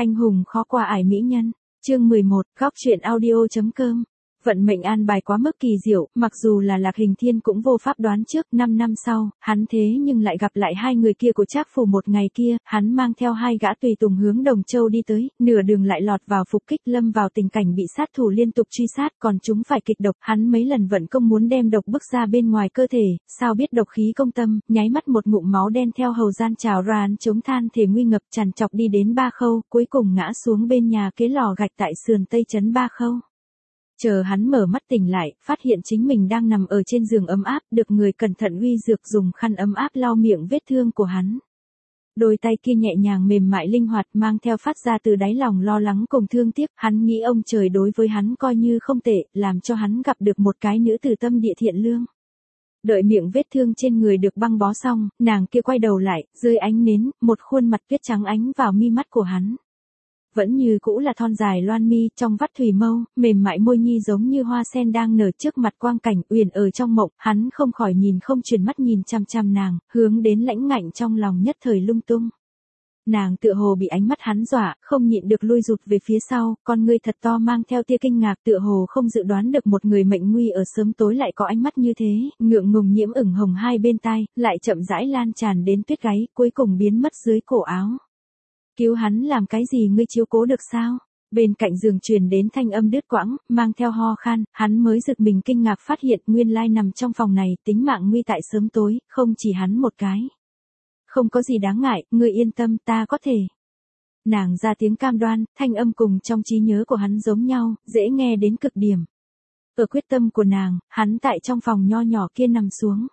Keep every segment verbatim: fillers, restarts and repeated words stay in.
Anh hùng khó qua ải mỹ nhân. Chương mười một, góc truyện audio.com. Vận mệnh an bài quá mức kỳ diệu, mặc dù là Lạc Hình Thiên cũng vô pháp đoán trước, năm năm sau, hắn thế nhưng lại gặp lại hai người kia của Trác Phủ. Một ngày kia, hắn mang theo hai gã tùy tùng hướng Đồng Châu đi tới, nửa đường lại lọt vào phục kích, lâm vào tình cảnh bị sát thủ liên tục truy sát, còn chúng phải kịch độc, hắn mấy lần vận công muốn đem độc bức ra bên ngoài cơ thể, sao biết độc khí công tâm, nháy mắt một ngụm máu đen theo hầu gian trào ra, hắn chống than thể nguy ngập trằn trọc đi đến Ba Khâu, cuối cùng ngã xuống bên nhà kế lò gạch tại sườn tây trấn Ba Khâu. Chờ hắn mở mắt tỉnh lại, phát hiện chính mình đang nằm ở trên giường ấm áp, được người cẩn thận uy dược dùng khăn ấm áp lau miệng vết thương của hắn. Đôi tay kia nhẹ nhàng mềm mại linh hoạt, mang theo phát ra từ đáy lòng lo lắng cùng thương tiếc, hắn nghĩ ông trời đối với hắn coi như không tệ, làm cho hắn gặp được một cái nữ tử tâm địa thiện lương. Đợi miệng vết thương trên người được băng bó xong, nàng kia quay đầu lại, dưới ánh nến, một khuôn mặt tuyết trắng ánh vào mi mắt của hắn. Vẫn như cũ là thon dài loan mi, trong vắt thủy mâu, mềm mại môi nhi giống như hoa sen đang nở trước mặt quang cảnh uyển ở trong mộng, hắn không khỏi nhìn không chuyển mắt nhìn chăm chăm nàng, hướng đến lãnh ngạnh trong lòng nhất thời lung tung. Nàng tựa hồ bị ánh mắt hắn dọa, không nhịn được lui rụt về phía sau, con ngươi thật to mang theo tia kinh ngạc, tựa hồ không dự đoán được một người mệnh nguy ở sớm tối lại có ánh mắt như thế, ngượng ngùng nhiễm ửng hồng hai bên tai, lại chậm rãi lan tràn đến tuyết gáy, cuối cùng biến mất dưới cổ áo. Cứu hắn làm cái gì, ngươi chiếu cố được sao? Bên cạnh giường truyền đến thanh âm đứt quãng, mang theo ho khan, hắn mới giật mình kinh ngạc phát hiện nguyên lai nằm trong phòng này, tính mạng nguy tại sớm tối, không chỉ hắn một cái. Không có gì đáng ngại, ngươi yên tâm, ta có thể. Nàng ra tiếng cam đoan, thanh âm cùng trong trí nhớ của hắn giống nhau, dễ nghe đến cực điểm. Ở quyết tâm của nàng, hắn tại trong phòng nho nhỏ kia nằm xuống.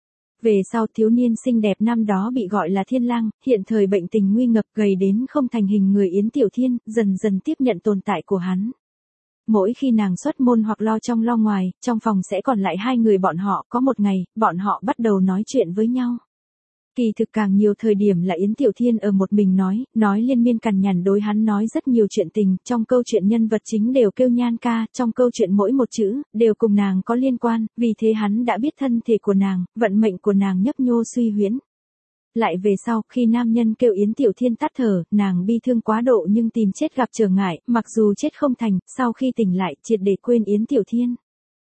Về sau thiếu niên xinh đẹp năm đó bị gọi là Thiên Lang, hiện thời bệnh tình nguy ngập gầy đến không thành hình người Yến Tiểu Thiên, dần dần tiếp nhận tồn tại của hắn. Mỗi khi nàng xuất môn hoặc lo trong lo ngoài, trong phòng sẽ còn lại hai người bọn họ, có một ngày, bọn họ bắt đầu nói chuyện với nhau. Kỳ thực càng nhiều thời điểm là Yến Tiểu Thiên ở một mình nói, nói liên miên cằn nhằn đối hắn nói rất nhiều chuyện tình, trong câu chuyện nhân vật chính đều kêu nhan ca, trong câu chuyện mỗi một chữ, đều cùng nàng có liên quan, vì thế hắn đã biết thân thể của nàng, vận mệnh của nàng nhấp nhô suy huyễn. Lại về sau, khi nam nhân kêu Yến Tiểu Thiên tắt thở, nàng bi thương quá độ nhưng tìm chết gặp trở ngại, mặc dù chết không thành, sau khi tỉnh lại, triệt để quên Yến Tiểu Thiên.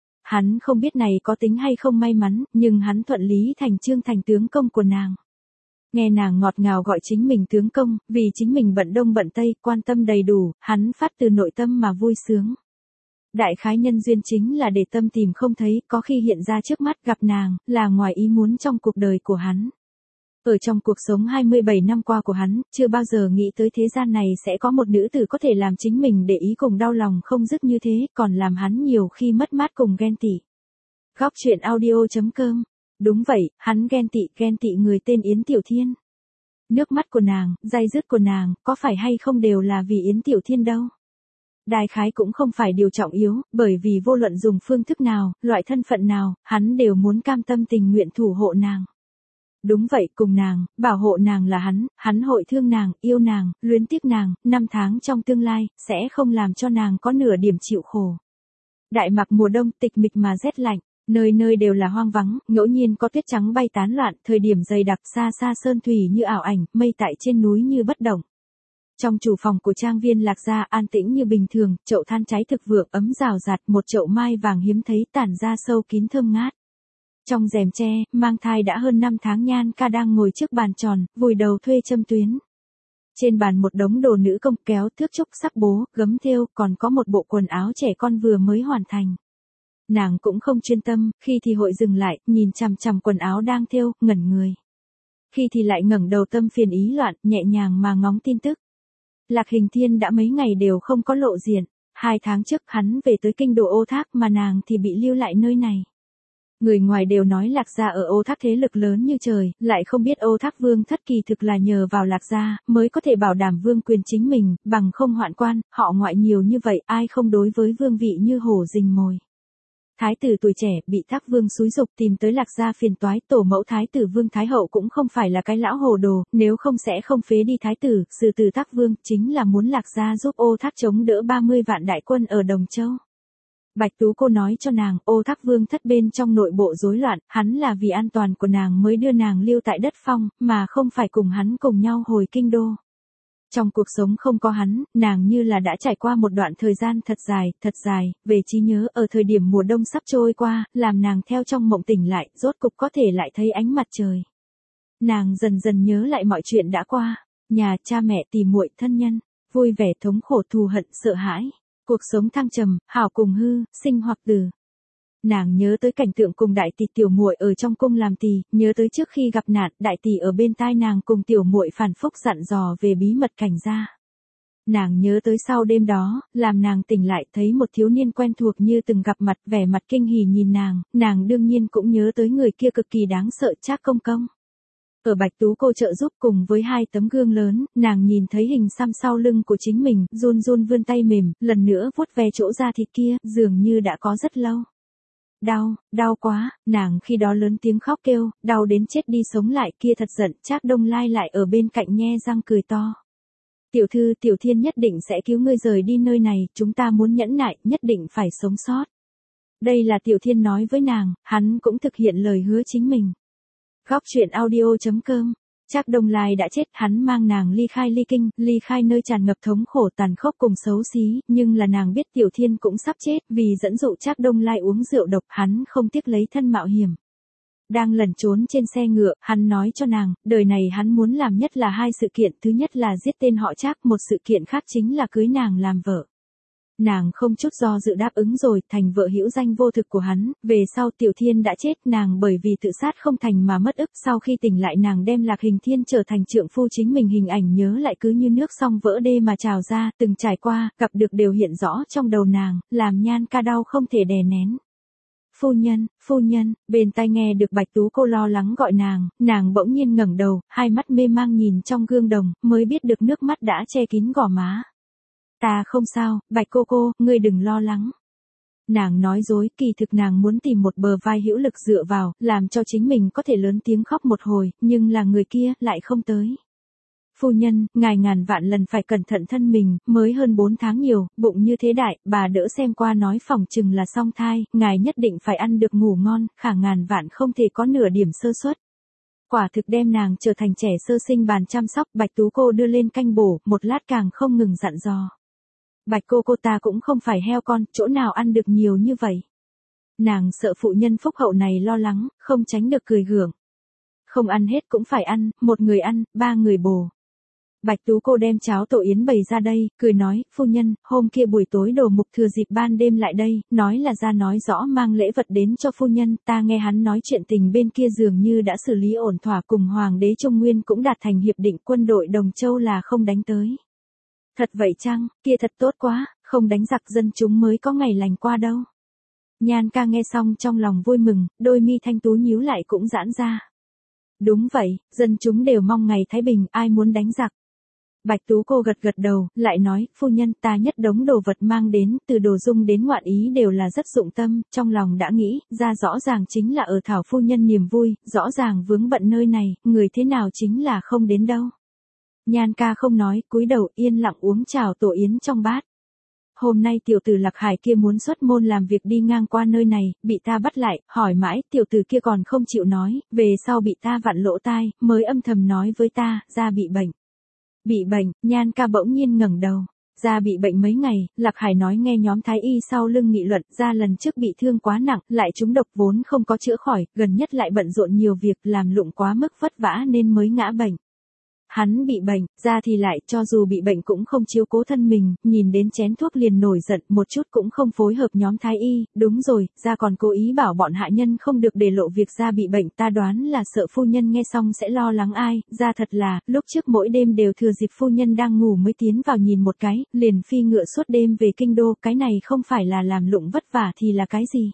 Hắn không biết này có tính hay không may mắn, nhưng hắn thuận lý thành chương thành tướng công của nàng. Nghe nàng ngọt ngào gọi chính mình tướng công, vì chính mình bận đông bận tây, quan tâm đầy đủ, hắn phát từ nội tâm mà vui sướng. Đại khái nhân duyên chính là để tâm tìm không thấy, có khi hiện ra trước mắt gặp nàng, là ngoài ý muốn trong cuộc đời của hắn. Ở trong cuộc sống hai mươi bảy năm qua của hắn, chưa bao giờ nghĩ tới thế gian này sẽ có một nữ tử có thể làm chính mình để ý cùng đau lòng không dứt như thế, còn làm hắn nhiều khi mất mát cùng ghen tị. Góc truyện audio.com. Đúng vậy, hắn ghen tị, ghen tị người tên Yến Tiểu Thiên. Nước mắt của nàng, day dứt của nàng, có phải hay không đều là vì Yến Tiểu Thiên đâu. Đại khái cũng không phải điều trọng yếu, bởi vì vô luận dùng phương thức nào, loại thân phận nào, hắn đều muốn cam tâm tình nguyện thủ hộ nàng. Đúng vậy, cùng nàng, bảo hộ nàng là hắn, hắn hội thương nàng, yêu nàng, luyến tiếc nàng, năm tháng trong tương lai, sẽ không làm cho nàng có nửa điểm chịu khổ. Đại mặc mùa đông tịch mịch mà rét lạnh, nơi nơi đều là hoang vắng, ngẫu nhiên có tuyết trắng bay tán loạn, thời điểm dày đặc xa xa sơn thủy như ảo ảnh, mây tại trên núi như bất động. Trong chủ phòng của trang viên Lạc gia an tĩnh như bình thường, chậu than cháy thực vượng ấm rào rạt, một chậu mai vàng hiếm thấy tản ra sâu kín thơm ngát. Trong rèm tre, mang thai đã hơn năm tháng nhan ca đang ngồi trước bàn tròn, vùi đầu thuê châm tuyến. Trên bàn một đống đồ nữ công kéo, thước trúc, sắc bố, gấm thêu, còn có một bộ quần áo trẻ con vừa mới hoàn thành. Nàng cũng không chuyên tâm, khi thì hội dừng lại, nhìn chằm chằm quần áo đang thêu, ngẩn người. Khi thì lại ngẩng đầu tâm phiền ý loạn, nhẹ nhàng mà ngóng tin tức. Lạc Hình Thiên đã mấy ngày đều không có lộ diện, hai tháng trước hắn về tới kinh đô Ô Thác mà nàng thì bị lưu lại nơi này. Người ngoài đều nói Lạc gia ở Ô Thác thế lực lớn như trời, lại không biết Ô Thác vương thất kỳ thực là nhờ vào Lạc gia, mới có thể bảo đảm vương quyền chính mình, bằng không hoạn quan, họ ngoại nhiều như vậy, ai không đối với vương vị như hổ rình mồi. Thái tử tuổi trẻ bị Thác vương xúi giục tìm tới Lạc gia phiền toái, tổ mẫu Thái tử Vương Thái hậu cũng không phải là cái lão hồ đồ, nếu không sẽ không phế đi Thái tử, xử từ Thác vương, chính là muốn Lạc gia giúp Ô Thác chống đỡ ba mươi vạn đại quân ở Đồng Châu. Bạch Tú cô nói cho nàng, Ô Thác vương thất bên trong nội bộ rối loạn, hắn là vì an toàn của nàng mới đưa nàng lưu tại đất phong, mà không phải cùng hắn cùng nhau hồi kinh đô. Trong cuộc sống không có hắn, nàng như là đã trải qua một đoạn thời gian thật dài, thật dài, về trí nhớ ở thời điểm mùa đông sắp trôi qua, làm nàng theo trong mộng tỉnh lại, rốt cục có thể lại thấy ánh mặt trời. Nàng dần dần nhớ lại mọi chuyện đã qua, nhà, cha mẹ, tỉ muội, thân nhân, vui vẻ, thống khổ, thù hận, sợ hãi, cuộc sống thăng trầm, hảo cùng hư, sinh hoặc tử. Nàng nhớ tới cảnh tượng cùng đại tỷ tiểu muội ở trong cung làm tỳ, nhớ tới trước khi gặp nạn, đại tỷ ở bên tai nàng cùng tiểu muội phản phúc dặn dò về bí mật cảnh gia. Nàng nhớ tới sau đêm đó, làm nàng tỉnh lại thấy một thiếu niên quen thuộc như từng gặp mặt, vẻ mặt kinh hỉ nhìn nàng, nàng đương nhiên cũng nhớ tới người kia cực kỳ đáng sợ, Trác Công Công. Ở Bạch Tú cô trợ giúp cùng với hai tấm gương lớn, nàng nhìn thấy hình xăm sau lưng của chính mình, run run vươn tay mềm, lần nữa vuốt ve chỗ da thịt kia, dường như đã có rất lâu. Đau, đau quá, nàng khi đó lớn tiếng khóc kêu, đau đến chết đi sống lại, kia thật giận. Trác Đông Lai lại ở bên cạnh nhe răng cười to. Tiểu thư, Tiểu Thiên nhất định sẽ cứu ngươi rời đi nơi này, chúng ta muốn nhẫn nại, nhất định phải sống sót. Đây là Tiểu Thiên nói với nàng, hắn cũng thực hiện lời hứa chính mình. Góc truyện audio chấm com. Trác Đông Lai đã chết, hắn mang nàng ly khai ly kinh, ly khai nơi tràn ngập thống khổ tàn khốc cùng xấu xí, nhưng là nàng biết Tiểu Thiên cũng sắp chết, vì dẫn dụ Trác Đông Lai uống rượu độc, hắn không tiếc lấy thân mạo hiểm. Đang lẩn trốn trên xe ngựa, hắn nói cho nàng, đời này hắn muốn làm nhất là hai sự kiện, thứ nhất là giết tên họ Trác, một sự kiện khác chính là cưới nàng làm vợ. Nàng không chút do dự đáp ứng rồi, thành vợ hữu danh vô thực của hắn, về sau Tiểu Thiên đã chết, nàng bởi vì tự sát không thành mà mất ức, sau khi tỉnh lại nàng đem Lạc Hình Thiên trở thành trượng phu chính mình, hình ảnh nhớ lại cứ như nước sông vỡ đê mà trào ra, từng trải qua, gặp được đều hiện rõ trong đầu nàng, làm Nhan Ca đau không thể đè nén. Phu nhân, phu nhân, bên tai nghe được Bạch Tú cô lo lắng gọi nàng, nàng bỗng nhiên ngẩng đầu, hai mắt mê mang nhìn trong gương đồng, mới biết được nước mắt đã che kín gò má. Ta không sao, Bạch cô cô, ngươi đừng lo lắng. Nàng nói dối, kỳ thực nàng muốn tìm một bờ vai hữu lực dựa vào, làm cho chính mình có thể lớn tiếng khóc một hồi, nhưng là người kia lại không tới. Phu nhân, ngài ngàn vạn lần phải cẩn thận thân mình, mới hơn bốn tháng nhiều, bụng như thế đại, bà đỡ xem qua nói phòng chừng là song thai, ngài nhất định phải ăn được ngủ ngon, khả ngàn vạn không thể có nửa điểm sơ suất. Quả thực đem nàng trở thành trẻ sơ sinh bàn chăm sóc, Bạch Tú cô đưa lên canh bổ, một lát càng không ngừng dặn dò. Bạch cô cô ta cũng không phải heo con, chỗ nào ăn được nhiều như vậy. Nàng sợ phụ nhân phúc hậu này lo lắng, không tránh được cười gượng. Không ăn hết cũng phải ăn, một người ăn, ba người bổ. Bạch Tú cô đem cháo tổ yến bày ra đây, cười nói, phu nhân, hôm kia buổi tối Đồ Mục thừa dịp ban đêm lại đây, nói là ra nói rõ mang lễ vật đến cho phu nhân, ta nghe hắn nói chuyện tình bên kia dường như đã xử lý ổn thỏa, cùng Hoàng đế Trung Nguyên cũng đạt thành hiệp định, quân đội Đồng Châu là không đánh tới. Thật vậy chăng, kia thật tốt quá, không đánh giặc dân chúng mới có ngày lành qua đâu. Nhan Ca nghe xong trong lòng vui mừng, đôi mi thanh tú nhíu lại cũng giãn ra. Đúng vậy, dân chúng đều mong ngày thái bình, ai muốn đánh giặc. Bạch Tú cô gật gật đầu, lại nói, phu nhân, ta nhất đống đồ vật mang đến, từ đồ dung đến ngoạn ý đều là rất dụng tâm, trong lòng đã nghĩ, ra rõ ràng chính là ở thảo phu nhân niềm vui, rõ ràng vướng bận nơi này, người thế nào chính là không đến đâu. Nhan Ca không nói, cúi đầu yên lặng uống trào tổ yến trong bát. Hôm nay tiểu tử Lạc Hải kia muốn xuất môn làm việc đi ngang qua nơi này, bị ta bắt lại, hỏi mãi, tiểu tử kia còn không chịu nói, về sau bị ta vặn lỗ tai, mới âm thầm nói với ta, ra bị bệnh. Bị bệnh, Nhan Ca bỗng nhiên ngẩng đầu. Ra bị bệnh mấy ngày, Lạc Hải nói nghe nhóm thái y sau lưng nghị luận, ra lần trước bị thương quá nặng, lại trúng độc vốn không có chữa khỏi, gần nhất lại bận rộn nhiều việc, làm lụng quá mức vất vả nên mới ngã bệnh. Hắn bị bệnh, ra thì lại cho dù bị bệnh cũng không chiếu cố thân mình, nhìn đến chén thuốc liền nổi giận, một chút cũng không phối hợp nhóm thái y, đúng rồi, ra còn cố ý bảo bọn hạ nhân không được để lộ việc ra bị bệnh, ta đoán là sợ phu nhân nghe xong sẽ lo lắng ai, ra thật là, lúc trước mỗi đêm đều thừa dịp phu nhân đang ngủ mới tiến vào nhìn một cái, liền phi ngựa suốt đêm về kinh đô, cái này không phải là làm lụng vất vả thì là cái gì.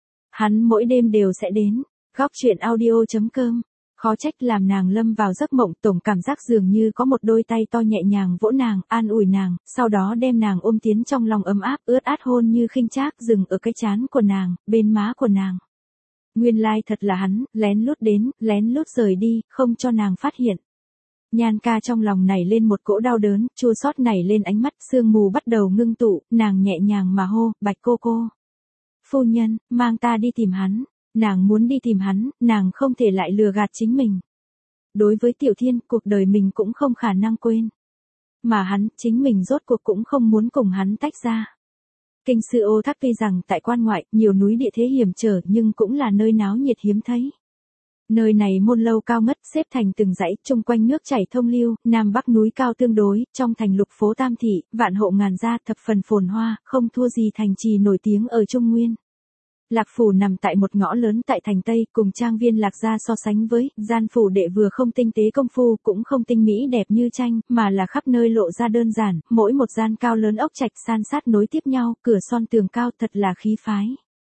Hắn mỗi đêm đều sẽ đến, góc truyện audio chấm com. Khó trách làm nàng lâm vào giấc mộng, tổng cảm giác dường như có một đôi tay to nhẹ nhàng vỗ nàng, an ủi nàng, sau đó đem nàng ôm tiến trong lòng ấm áp, ướt át hôn như khinh trác dừng ở cái trán của nàng, bên má của nàng. Nguyên lai thật là hắn, lén lút đến, lén lút rời đi, không cho nàng phát hiện. Nhan Ca trong lòng nảy lên một cỗ đau đớn, chua xót nảy lên ánh mắt, sương mù bắt đầu ngưng tụ, nàng nhẹ nhàng mà hô, Bạch cô cô. Phu nhân, mang ta đi tìm hắn. Nàng muốn đi tìm hắn, nàng không thể lại lừa gạt chính mình. Đối với Tiểu Thiên, cuộc đời mình cũng không khả năng quên. mà hắn, chính mình rốt cuộc cũng không muốn cùng hắn tách ra. Kinh sư Ô Thác tuy rằng tại quan ngoại, nhiều núi địa thế hiểm trở nhưng cũng là nơi náo nhiệt hiếm thấy. Nơi này môn lâu cao ngất xếp thành từng dãy, chung quanh nước chảy thông lưu, nam bắc núi cao tương đối, trong thành lục phố Tam Thị, vạn hộ ngàn gia, thập phần phồn hoa, không thua gì thành trì nổi tiếng ở Trung Nguyên. Lạc phủ nằm tại một ngõ lớn tại thành Tây, cùng trang viên Lạc gia so sánh với, gian phủ đệ vừa không tinh tế công phu cũng không tinh mỹ đẹp như tranh, mà là khắp nơi lộ ra đơn giản, mỗi một gian cao lớn ốc trạch san sát nối tiếp nhau, cửa son tường cao thật là khí phái.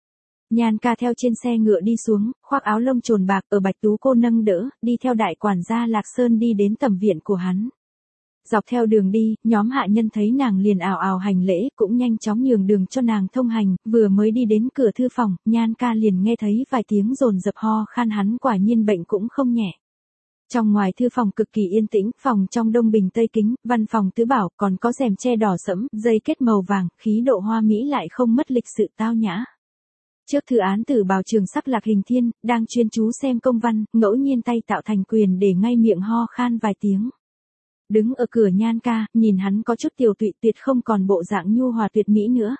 Nhan ca theo trên xe ngựa đi xuống, khoác áo lông trồn bạc ở Bạch Tú cô nâng đỡ, đi theo đại quản gia Lạc Sơn đi đến tẩm viện của hắn. Dọc theo đường đi, nhóm hạ nhân thấy nàng liền ào ào hành lễ, cũng nhanh chóng nhường đường cho nàng thông hành, vừa mới đi đến cửa thư phòng, Nhan ca liền nghe thấy vài tiếng rồn dập ho khan, hắn quả nhiên bệnh cũng không nhẹ. Trong ngoài thư phòng cực kỳ yên tĩnh, phòng trong đông bình tây kính, văn phòng tứ bảo, còn có rèm che đỏ sẫm, dây kết màu vàng, khí độ hoa mỹ lại không mất lịch sự tao nhã. Trước thư án tử bào trường sắc Lạc Hình Thiên, đang chuyên chú xem công văn, ngẫu nhiên tay tạo thành quyền để ngay miệng ho khan vài tiếng. Đứng ở cửa Nhan ca, nhìn hắn có chút tiều tụy, tuyệt không còn bộ dạng nhu hòa tuyệt mỹ nữa.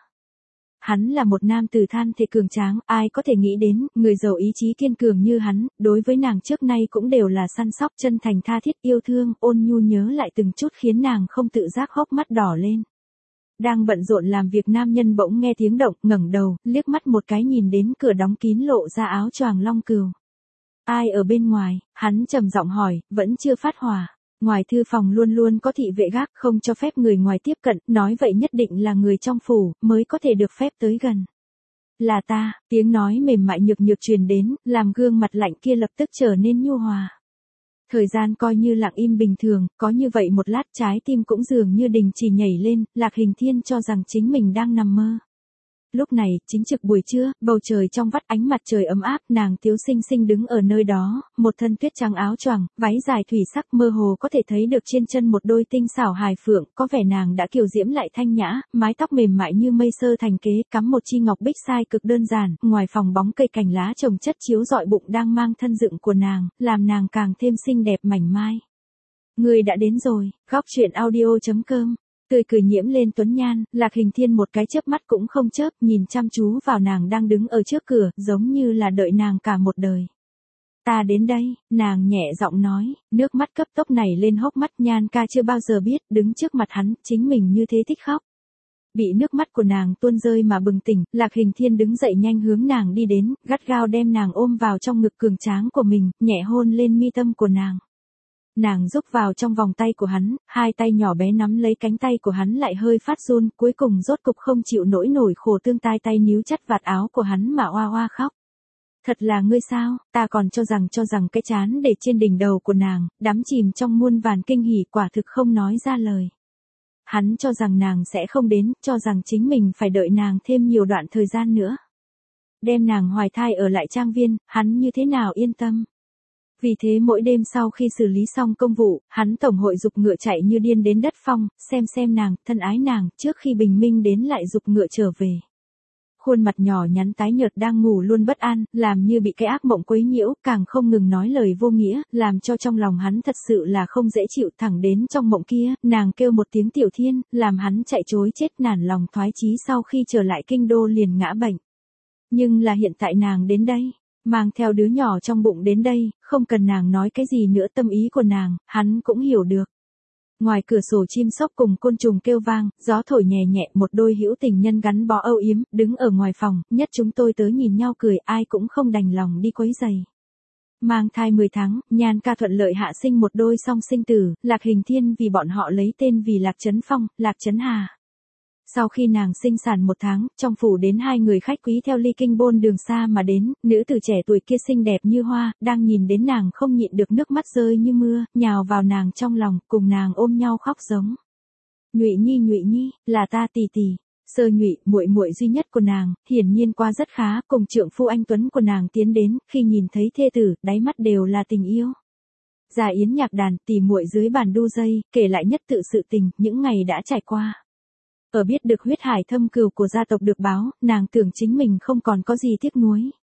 Hắn là một nam tử than thể cường tráng, ai có thể nghĩ đến, người giàu ý chí kiên cường như hắn, đối với nàng trước nay cũng đều là săn sóc chân thành tha thiết yêu thương, ôn nhu nhớ lại từng chút khiến nàng không tự giác hốc mắt đỏ lên. Đang bận rộn làm việc nam nhân bỗng nghe tiếng động, ngẩng đầu, liếc mắt một cái nhìn đến cửa đóng kín lộ ra áo choàng long cừu. Ai ở bên ngoài, hắn trầm giọng hỏi, vẫn chưa phát hỏa. Ngoài thư phòng luôn luôn có thị vệ gác, không cho phép người ngoài tiếp cận, nói vậy nhất định là người trong phủ, mới có thể được phép tới gần. Là ta, tiếng nói mềm mại nhược nhược truyền đến, làm gương mặt lạnh kia lập tức trở nên nhu hòa. Thời gian coi như lặng im bình thường, có như vậy một lát trái tim cũng dường như đình chỉ nhảy lên, Lạc Hình Thiên cho rằng chính mình đang nằm mơ. Lúc này, chính trực buổi trưa, bầu trời trong vắt ánh mặt trời ấm áp, nàng Tiếu Sinh Sinh đứng ở nơi đó, một thân tuyết trắng áo choàng, váy dài thủy sắc, mơ hồ có thể thấy được trên chân một đôi tinh xảo hài phượng, có vẻ nàng đã kiều diễm lại thanh nhã, mái tóc mềm mại như mây sơ thành kế, cắm một chi ngọc bích sai cực đơn giản, ngoài phòng bóng cây cành lá trồng chất chiếu rọi bụng đang mang thân dựng của nàng, làm nàng càng thêm xinh đẹp mảnh mai. Người đã đến rồi, góc truyện audio chấm com. Tươi cười nhiễm lên tuấn nhan, Lạc Hình Thiên một cái chớp mắt cũng không chớp, nhìn chăm chú vào nàng đang đứng ở trước cửa, giống như là đợi nàng cả một đời. Ta đến đây, nàng nhẹ giọng nói, nước mắt cấp tốc nảy lên hốc mắt. Nhan ca chưa bao giờ biết, đứng trước mặt hắn, chính mình như thế thích khóc. Bị nước mắt của nàng tuôn rơi mà bừng tỉnh, Lạc Hình Thiên đứng dậy nhanh hướng nàng đi đến, gắt gao đem nàng ôm vào trong ngực cường tráng của mình, nhẹ hôn lên mi tâm của nàng. Nàng rúc vào trong vòng tay của hắn, hai tay nhỏ bé nắm lấy cánh tay của hắn lại hơi phát run, cuối cùng rốt cục không chịu nỗi nổi khổ tương tai tay níu chặt vạt áo của hắn mà oa oa khóc. Thật là ngươi sao, ta còn cho rằng cho rằng cái chán để trên đỉnh đầu của nàng, đắm chìm trong muôn vàn kinh hỉ, quả thực không nói ra lời. Hắn cho rằng nàng sẽ không đến, cho rằng chính mình phải đợi nàng thêm nhiều đoạn thời gian nữa. Đem nàng hoài thai ở lại trang viên, hắn như thế nào yên tâm. Vì thế mỗi đêm sau khi xử lý xong công vụ, hắn tổng hội dục ngựa chạy như điên đến đất phong, xem xem nàng, thân ái nàng, trước khi bình minh đến lại dục ngựa trở về. Khuôn mặt nhỏ nhắn tái nhợt đang ngủ luôn bất an, làm như bị cái ác mộng quấy nhiễu, càng không ngừng nói lời vô nghĩa, làm cho trong lòng hắn thật sự là không dễ chịu. Thẳng đến trong mộng kia, nàng kêu một tiếng Tiểu Thiên, làm hắn chạy trối chết nản lòng thoái chí, sau khi trở lại kinh đô liền ngã bệnh. Nhưng là hiện tại nàng đến đây, mang theo đứa nhỏ trong bụng đến đây, không cần nàng nói cái gì nữa, tâm ý của nàng, hắn cũng hiểu được. Ngoài cửa sổ chim sóc cùng côn trùng kêu vang, gió thổi nhẹ nhẹ, một đôi hữu tình nhân gắn bó âu yếm, đứng ở ngoài phòng, nhất chúng tôi tới nhìn nhau cười, ai cũng không đành lòng đi quấy giày. Mang thai mười tháng, Nhan ca thuận lợi hạ sinh một đôi song sinh tử, Lạc Hình Thiên vì bọn họ lấy tên vì Lạc Trấn Phong, Lạc Trấn Hà. Sau khi nàng sinh sản một tháng, trong phủ đến hai người khách quý theo ly kinh bôn đường xa mà đến, nữ tử trẻ tuổi kia xinh đẹp như hoa, đang nhìn đến nàng không nhịn được nước mắt rơi như mưa, nhào vào nàng trong lòng, cùng nàng ôm nhau khóc giống. Nhụy Nhi Nhụy Nhi, là ta tỷ tỷ. Sơ Nhụy, muội muội duy nhất của nàng, hiển nhiên qua rất khá, cùng trượng phu anh tuấn của nàng tiến đến, khi nhìn thấy thê tử, đáy mắt đều là tình yêu. Già yến nhạc đàn, tỉ muội dưới bàn đu dây, kể lại nhất tự sự tình, những ngày đã trải qua. Ở biết được huyết hải thâm cừu của gia tộc được báo, nàng tưởng chính mình không còn có gì tiếc nuối.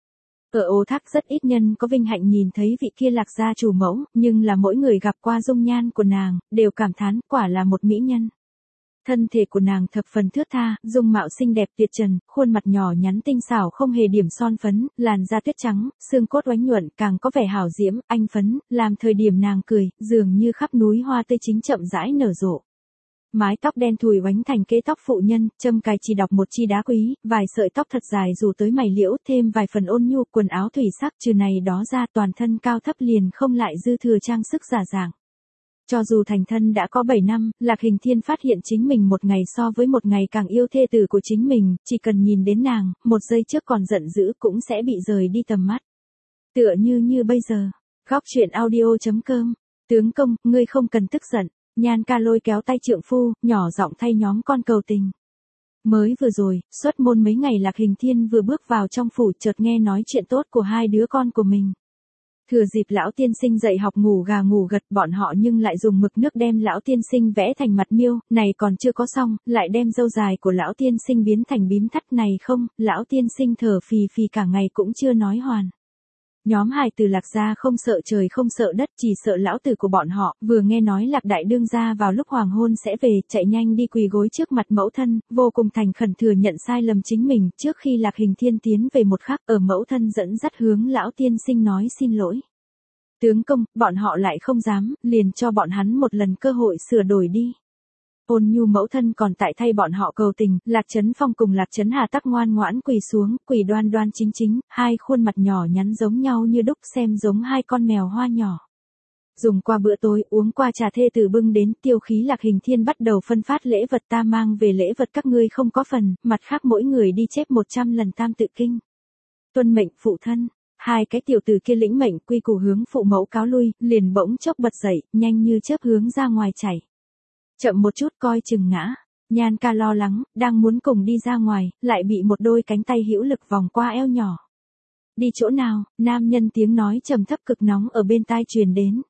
Ở Ô Thác rất ít nhân có vinh hạnh nhìn thấy vị kia Lạc gia chủ mẫu, nhưng là mỗi người gặp qua dung nhan của nàng, đều cảm thán quả là một mỹ nhân. Thân thể của nàng thập phần thướt tha, dung mạo xinh đẹp tuyệt trần, khuôn mặt nhỏ nhắn tinh xảo không hề điểm son phấn, làn da tuyết trắng, xương cốt oánh nhuận, càng có vẻ hảo diễm, anh phấn, làm thời điểm nàng cười, dường như khắp núi hoa tươi chính chậm rãi nở rộ. Mái tóc đen thùi oánh thành kế tóc phụ nhân, châm cài chỉ đọc một chi đá quý, vài sợi tóc thật dài rủ tới mày liễu, thêm vài phần ôn nhu, quần áo thủy sắc, trừ này đó ra toàn thân cao thấp liền không lại dư thừa trang sức giả dạng. Cho dù thành thân đã có bảy năm, Lạc Hình Thiên phát hiện chính mình một ngày so với một ngày càng yêu thê tử của chính mình, chỉ cần nhìn đến nàng, một giây trước còn giận dữ cũng sẽ bị rời đi tầm mắt. Tựa như như bây giờ. Góc truyện audio chấm com. Tướng công, ngươi không cần tức giận. Nhan ca lôi kéo tay trượng phu, nhỏ giọng thay nhóm con cầu tình. Mới vừa rồi, xuất môn mấy ngày Lạc Hình Thiên vừa bước vào trong phủ chợt nghe nói chuyện tốt của hai đứa con của mình. Thừa dịp lão tiên sinh dạy học ngủ gà ngủ gật, bọn họ nhưng lại dùng mực nước đem lão tiên sinh vẽ thành mặt miêu, này còn chưa có xong, lại đem râu dài của lão tiên sinh biến thành bím thắt này không, lão tiên sinh thở phì phì cả ngày cũng chưa nói hoàn. Nhóm hài từ Lạc gia không sợ trời không sợ đất, chỉ sợ lão tử của bọn họ, vừa nghe nói Lạc đại đương gia vào lúc hoàng hôn sẽ về, chạy nhanh đi quỳ gối trước mặt mẫu thân, vô cùng thành khẩn thừa nhận sai lầm chính mình, trước khi Lạc Hình Thiên tiến về một khắc, ở mẫu thân dẫn dắt hướng lão tiên sinh nói xin lỗi. Tướng công, bọn họ lại không dám, liền cho bọn hắn một lần cơ hội sửa đổi đi. Ôn nhu mẫu thân còn tại thay bọn họ cầu tình, Lạc Trấn Phong cùng Lạc Trấn Hà tắc ngoan ngoãn quỳ xuống, quỳ đoan đoan chính chính, hai khuôn mặt nhỏ nhắn giống nhau như đúc, xem giống hai con mèo hoa nhỏ. Dùng qua bữa tối, uống qua trà thê từ bưng đến, tiêu khí Lạc Hình Thiên bắt đầu phân phát lễ vật, ta mang về lễ vật các ngươi không có phần, mặt khác mỗi người đi chép một trăm lần tam tự kinh. Tuân mệnh phụ thân. Hai cái tiểu tử kia lĩnh mệnh quy củ hướng phụ mẫu cáo lui, liền bỗng chốc bật dậy, nhanh như chớp hướng ra ngoài chảy. Chậm một chút coi chừng ngã. Nhan ca lo lắng, đang muốn cùng đi ra ngoài, lại bị một đôi cánh tay hữu lực vòng qua eo nhỏ. Đi chỗ nào? Nam nhân tiếng nói trầm thấp cực nóng ở bên tai truyền đến.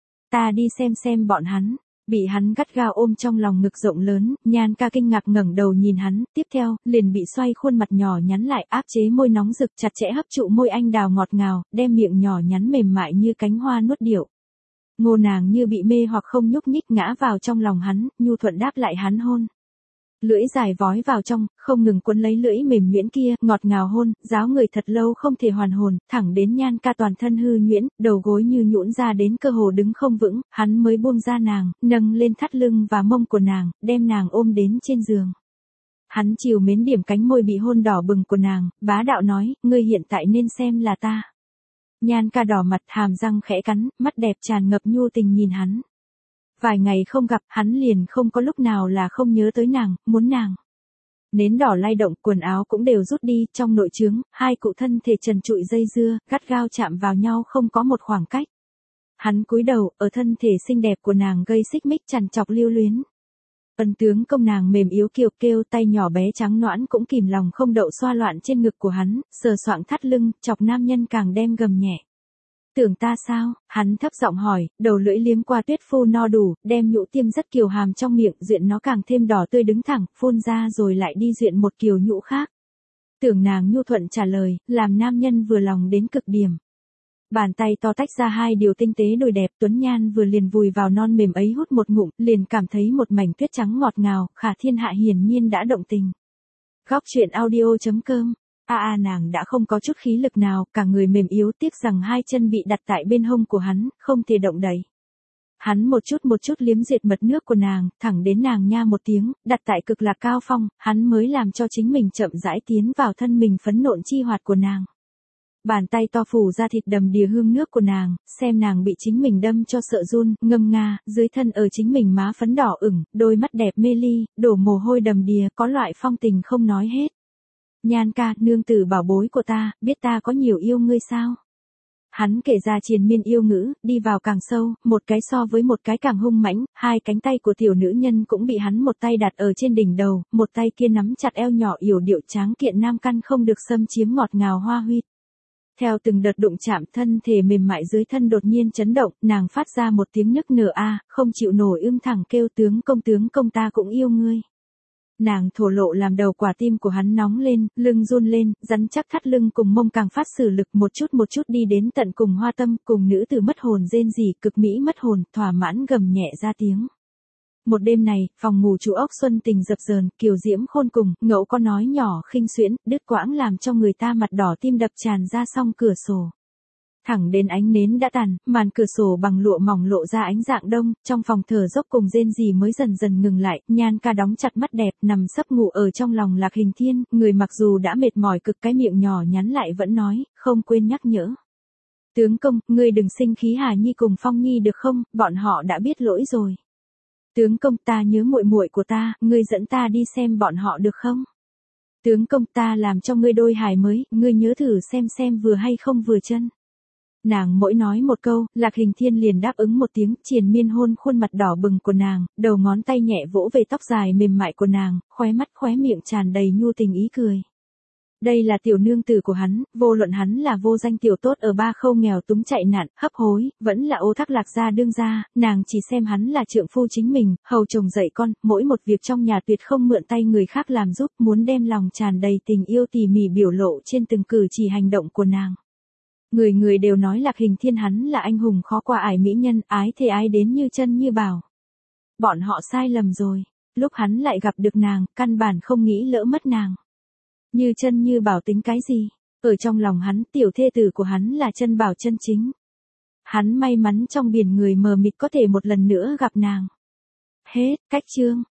Ta đi xem xem bọn hắn. Bị hắn gắt gao ôm trong lòng ngực rộng lớn, Nhan ca kinh ngạc ngẩng đầu nhìn hắn, tiếp theo, liền bị xoay khuôn mặt nhỏ nhắn lại, áp chế môi nóng rực chặt chẽ hấp trụ môi anh đào ngọt ngào, đem miệng nhỏ nhắn mềm mại như cánh hoa nuốt điệu. Ngô nàng như bị mê hoặc không nhúc nhích ngã vào trong lòng hắn, nhu thuận đáp lại hắn hôn. Lưỡi dài vói vào trong, không ngừng quấn lấy lưỡi mềm nhuyễn kia, ngọt ngào hôn, giáo người thật lâu không thể hoàn hồn, thẳng đến Nhan ca toàn thân hư nhuyễn, đầu gối như nhũn ra đến cơ hồ đứng không vững, hắn mới buông ra nàng, nâng lên thắt lưng và mông của nàng, đem nàng ôm đến trên giường. Hắn chiều mến điểm cánh môi bị hôn đỏ bừng của nàng, bá đạo nói, ngươi hiện tại nên xem là ta. Nhan ca đỏ mặt, hàm răng khẽ cắn, mắt đẹp tràn ngập nhu tình nhìn hắn. Vài ngày không gặp, hắn liền không có lúc nào là không nhớ tới nàng, muốn nàng. Nến đỏ lay động, quần áo cũng đều rút đi, trong nội trướng, hai cụ thân thể trần trụi dây dưa, gắt gao chạm vào nhau không có một khoảng cách. Hắn cúi đầu, ở thân thể xinh đẹp của nàng gây xích mích chằn chọc lưu luyến. Ân tướng công nàng mềm yếu kiều kêu, tay nhỏ bé trắng nõn cũng kìm lòng không đậu xoa loạn trên ngực của hắn, sờ soạng thắt lưng, chọc nam nhân càng đem gầm nhẹ. Tưởng ta sao? Hắn thấp giọng hỏi, đầu lưỡi liếm qua tuyết phu no đủ, đem nhũ tiêm rất kiều hàm trong miệng, duyện nó càng thêm đỏ tươi đứng thẳng, phun ra rồi lại đi duyện một kiều nhũ khác. Tưởng nàng nhu thuận trả lời, làm nam nhân vừa lòng đến cực điểm. Bàn tay to tách ra hai điều tinh tế đồi đẹp, Tuấn Nhan vừa liền vùi vào non mềm ấy hút một ngụm, liền cảm thấy một mảnh tuyết trắng ngọt ngào, khả thiên hạ hiển nhiên đã động tình. Góc truyện audio chấm com. A a nàng đã không có chút khí lực nào, cả người mềm yếu, tiếc rằng hai chân bị đặt tại bên hông của hắn, không thể động đậy. Hắn một chút một chút liếm duyệt mật nước của nàng, thẳng đến nàng nha một tiếng, đặt tại cực lạc cao phong, hắn mới làm cho chính mình chậm rãi tiến vào thân mình phấn nộn chi hoạt của nàng. Bàn tay to phủ ra thịt đầm đìa hương nước của nàng, xem nàng bị chính mình đâm cho sợ run, ngâm nga, dưới thân ở chính mình má phấn đỏ ửng, đôi mắt đẹp mê ly, đổ mồ hôi đầm đìa, có loại phong tình không nói hết. Nhan ca, nương tử bảo bối của ta, biết ta có nhiều yêu ngươi sao? Hắn kể ra triền miên yêu ngữ, đi vào càng sâu, một cái so với một cái càng hung mãnh, hai cánh tay của tiểu nữ nhân cũng bị hắn một tay đặt ở trên đỉnh đầu, một tay kia nắm chặt eo nhỏ yểu điệu tráng kiện nam căn không được xâm chiếm ngọt ngào hoa huyết. Theo từng đợt đụng chạm, thân thể mềm mại dưới thân đột nhiên chấn động, nàng phát ra một tiếng nức nở a, không chịu nổi ưm thẳng kêu tướng công tướng công ta cũng yêu ngươi. Nàng thổ lộ làm đầu quả tim của hắn nóng lên, lưng run lên, rắn chắc thắt lưng cùng mông càng phát sử lực một chút một chút đi đến tận cùng hoa tâm, cùng nữ tử mất hồn rên rỉ cực mỹ mất hồn, thỏa mãn gầm nhẹ ra tiếng. Một đêm này, phòng ngủ chủ ốc xuân tình dập dờn, kiều diễm khôn cùng, ngẫu có nói nhỏ khinh xuyễn, đứt quãng làm cho người ta mặt đỏ tim đập tràn ra song cửa sổ. Thẳng đến ánh nến đã tàn, màn cửa sổ bằng lụa mỏng lộ ra ánh dạng đông, trong phòng thở dốc cùng rên rỉ mới dần dần ngừng lại, Nhan ca đóng chặt mắt đẹp, nằm sấp ngủ ở trong lòng Lạc Hình Thiên, người mặc dù đã mệt mỏi cực cái miệng nhỏ nhắn lại vẫn nói, không quên nhắc nhở. Tướng công, ngươi đừng sinh khí Hà Nhi cùng Phong Nhi được không, bọn họ đã biết lỗi rồi. Tướng công, ta nhớ muội muội của ta, ngươi dẫn ta đi xem bọn họ được không? Tướng công, ta làm cho ngươi đôi hài mới, ngươi nhớ thử xem xem vừa hay không vừa chân. Nàng mỗi nói một câu, Lạc Hình Thiên liền đáp ứng một tiếng, triền miên hôn khuôn mặt đỏ bừng của nàng, đầu ngón tay nhẹ vỗ về tóc dài mềm mại của nàng, khóe mắt khóe miệng tràn đầy nhu tình ý cười. Đây là tiểu nương tử của hắn, vô luận hắn là vô danh tiểu tốt ở ba khâu nghèo túng chạy nạn, hấp hối, vẫn là ô thác Lạc gia đương gia, nàng chỉ xem hắn là trượng phu chính mình, hầu chồng dạy con, mỗi một việc trong nhà tuyệt không mượn tay người khác làm giúp, muốn đem lòng tràn đầy tình yêu tỉ mỉ biểu lộ trên từng cử chỉ hành động của nàng. Người người đều nói Lạc Hình Thiên hắn là anh hùng khó qua ải mỹ nhân, ái thề ái đến như chân như bảo. Bọn họ sai lầm rồi, lúc hắn lại gặp được nàng, căn bản không nghĩ lỡ mất nàng. Như chân như bảo tính cái gì? Ở trong lòng hắn, tiểu thê tử của hắn là chân bảo chân chính. Hắn may mắn trong biển người mờ mịt có thể một lần nữa gặp nàng. Hết, cách chương.